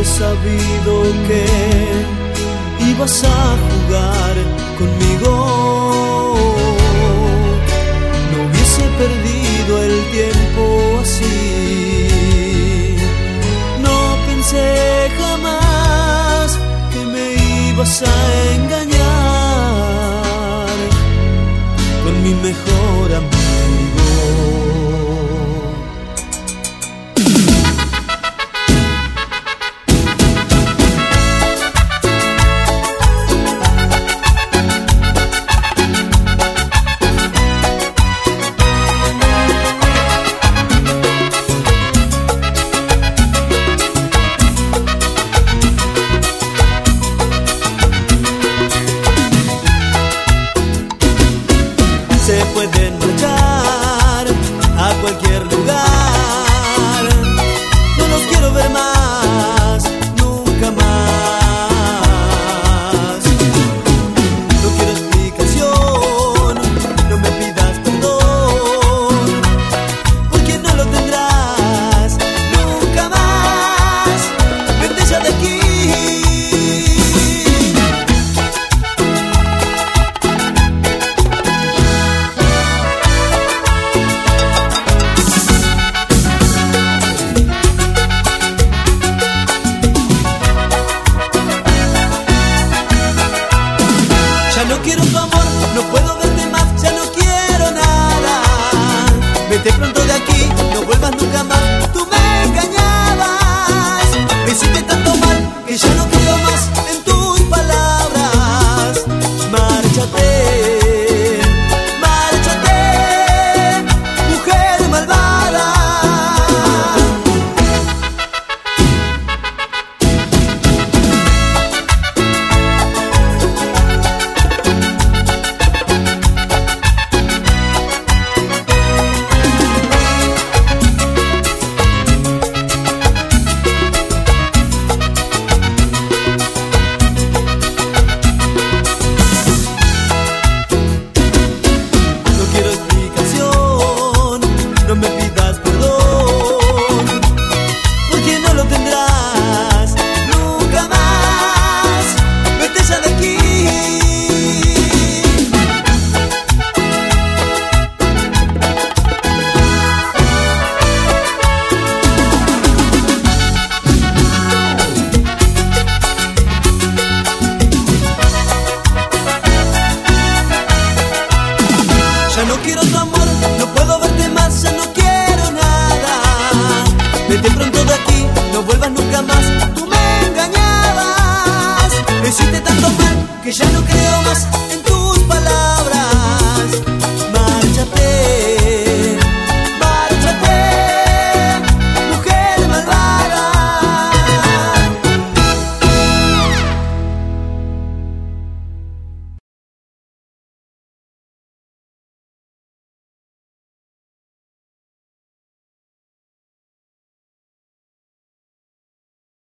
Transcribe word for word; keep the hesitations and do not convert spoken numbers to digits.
sabido que ibas a jugar conmigo, no hubiese perdido el tiempo así. No pensé jamás que me ibas a engañar con mi mejor amigo. Se pueden marchar a cualquier lugar, no los quiero ver más, nunca más. No quiero explicación, no me pidas perdón, porque no lo tendrás nunca más. Vete ya de aquí. Ya no quiero tu amor, no puedo verte más, ya no quiero nada. Vete pronto de aquí, no vuelvas nunca más. Tú me engañabas, me hiciste tanto mal que ya no creo más en tus palabras. Márchate, márchate, mujer malvada. No me pidas perdón, porque no lo tendrás nunca más. Vete ya de aquí. Ya no quiero tu amor, no puedo verte más, ya no quiero nada. Vete pronto de aquí, no vuelvas nunca más. Tú me engañabas, me hiciste tanto mal que ya no creo más.